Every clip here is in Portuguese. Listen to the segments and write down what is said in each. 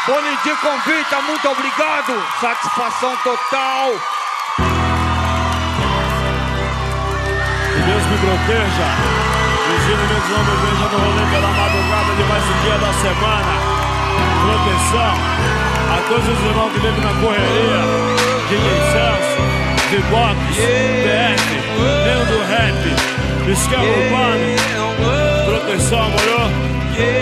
Bonitinho convita, muito obrigado. Satisfação total. Que Deus me proteja. Os inimigos não me vejam no rolê pela madrugada de mais um dia da semana. Proteção a todos os irmãos que vivem na correria. DJ Celso, D-Box, PF, Neo do Rap, Esquema Urbano. Proteção, moro?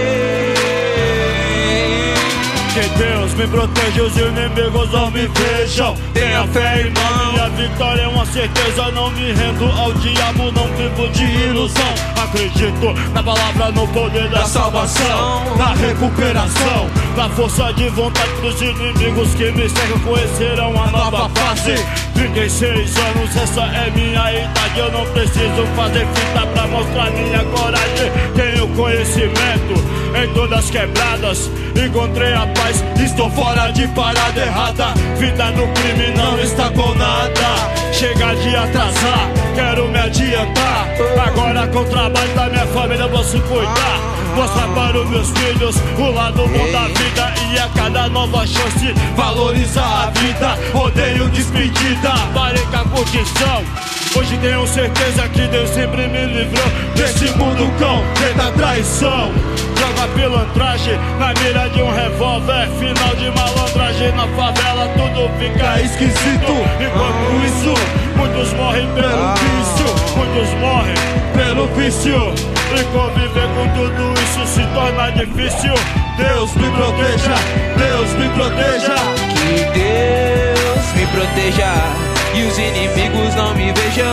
Que Deus me proteja, os inimigos não me vejam. Tenha fé, irmão, minha vitória é uma certeza. Não me rendo ao diabo, não vivo de ilusão. Acredito na palavra, no poder da salvação, na recuperação, na força de vontade dos inimigos que me cercam. Conhecerão a nova fase. 36 anos, essa é minha idade. Eu não preciso fazer fita pra mostrar minha coragem. Tenho conhecimento em todas as quebradas, encontrei a paz, estou fora de parada errada. Vida do crime não está com nada. Chega de atrasar, quero me adiantar. Agora com o trabalho da minha família eu posso cuidar. Mostrar para os meus filhos o lado bom da vida. E a cada nova chance valorizar a vida. Odeio despedida, parei com a curtição. Hoje tenho certeza que Deus sempre me livrou desse mundo cão, da traição. Joga pilantragem na mira de um revólver. Final de malandragem na favela, tudo fica esquisito. Enquanto isso, muitos morrem pelo vício. Muitos morrem pelo vício. E conviver com tudo isso se torna difícil. Deus me proteja, Deus me proteja. Que Deus me proteja e os inimigos não me vejam.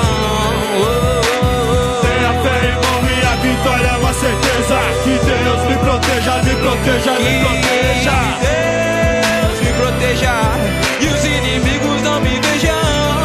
Tenha fé, irmão, minha vitória é uma certeza. Que Deus me proteja, me proteja, me proteja. Que Deus me proteja e os inimigos não me vejam.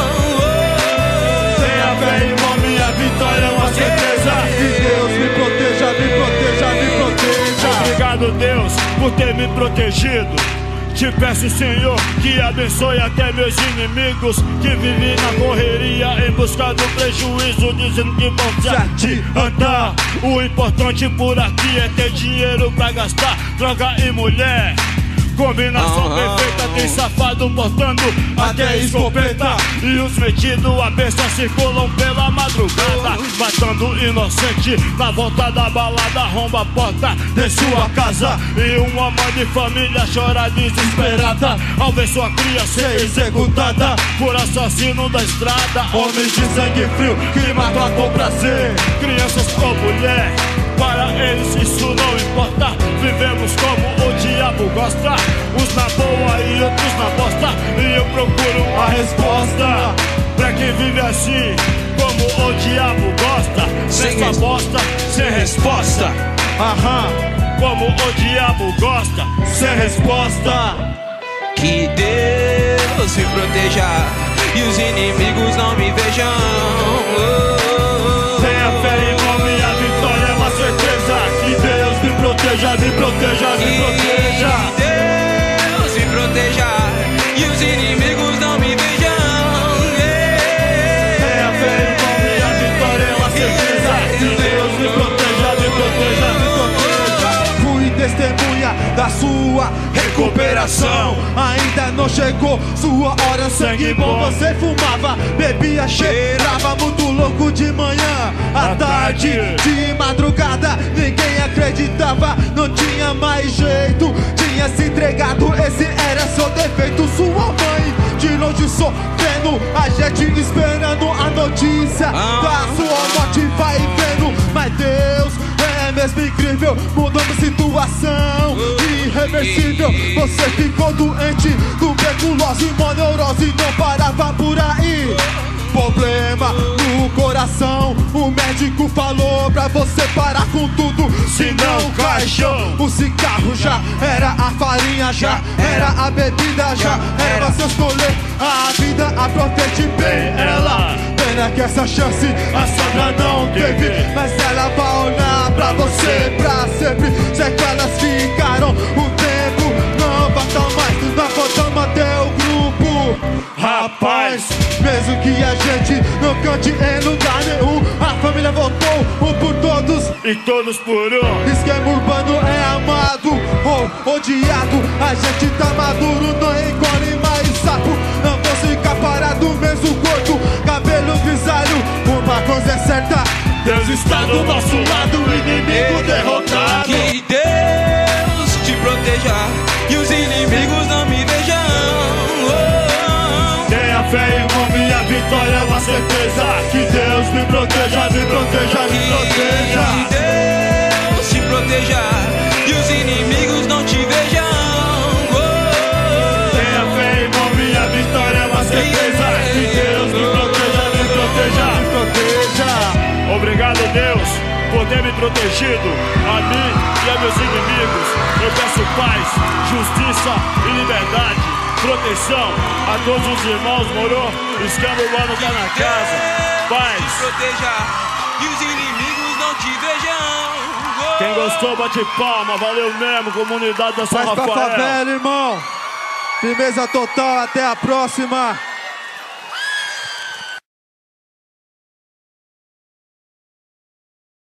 Tenha fé, irmão, minha vitória é uma certeza. Que Deus me proteja, me proteja, me proteja. Obrigado, Deus, por ter me protegido. Te peço, Senhor, que abençoe até meus inimigos que vivem na correria em busca do prejuízo, dizendo que vão se adiantar. O importante por aqui é ter dinheiro pra gastar, droga e mulher. Combinação perfeita, tem safado portando até escopeta. E os metidos a besta circulam pela madrugada, matando inocente na volta da balada. Arromba a porta de sua casa e uma mãe de família chora desesperada ao ver sua cria ser executada por assassino da estrada. Homens de sangue frio que matam com prazer, crianças com mulher. Para eles isso não importa. Vivemos como o diabo gosta, uns na boa e outros na bosta. E eu procuro uma resposta pra quem vive assim, como o diabo gosta. Nessa bosta, sem resposta. Como o diabo gosta, sem resposta. Que Deus me proteja e os inimigos não me vejam. Tenha fé, irmão, minha vitória é uma certeza. Que Deus me proteja, me proteja, me proteja. Que Deus me proteja e os inimigos não me vejam. Tenha fé, irmão, minha vitória é uma certeza. Que Deus me proteja, me proteja, me proteja. Fui testemunha da sua recuperação. Ainda não chegou sua hora, sangue bom. Você fumava, bebia, cheirava, muito louco de manhã, à tarde, de madrugada. Ninguém acreditava, não tinha mais jeito. Tinha se entregado, esse era seu defeito. Sua mãe de longe sofrendo, a gente esperando a notícia da sua morte, vai vendo. Mas Deus é mesmo incrível, mudando situação irreversível. Você ficou doente, tuberculose, moneurose, não parava por aí. Problema no coração, o médico falou pra você parar com tudo, senão caixão. O cigarro já era a farinha, já era a bebida, já era você escolher a vida, aproveite bem ela. Pena que essa chance a Sandra não teve, mas ela vai olhar pra você pra sempre. Sequelas ficaram, o tempo não basta mais, nós voltamos até o grupo. Rapaz, mesmo que a gente não cante em lugar nenhum, a família voltou, um por todos e todos por um. Esquema urbano é amado, odiado. A gente tá maduro, não engole mais sapo. Não vou ficar parado, mesmo gordo, cabelo grisalho. Uma coisa é certa, Deus está do nosso lado, o inimigo derrotado. Que Deus te proteja e os inimigos não me vejam. Tenha fé, irmão, minha vitória é uma certeza. Que Deus me proteja, me proteja, me proteja. Que Deus te proteja e os inimigos não te vejam. Tenha fé, irmão, minha vitória é uma certeza. Que Deus me proteja, me proteja, me proteja. Obrigado, Deus, por ter me protegido, a mim e a meus inimigos. Eu peço paz, justiça e liberdade, proteção a todos os irmãos, moro? Escambo urbano tá na casa. Paz. Proteja e os inimigos não te vejam. Quem gostou, bate palma, valeu mesmo, comunidade da São Faz pra Rafael. favela, irmão. Firmeza total, até a próxima.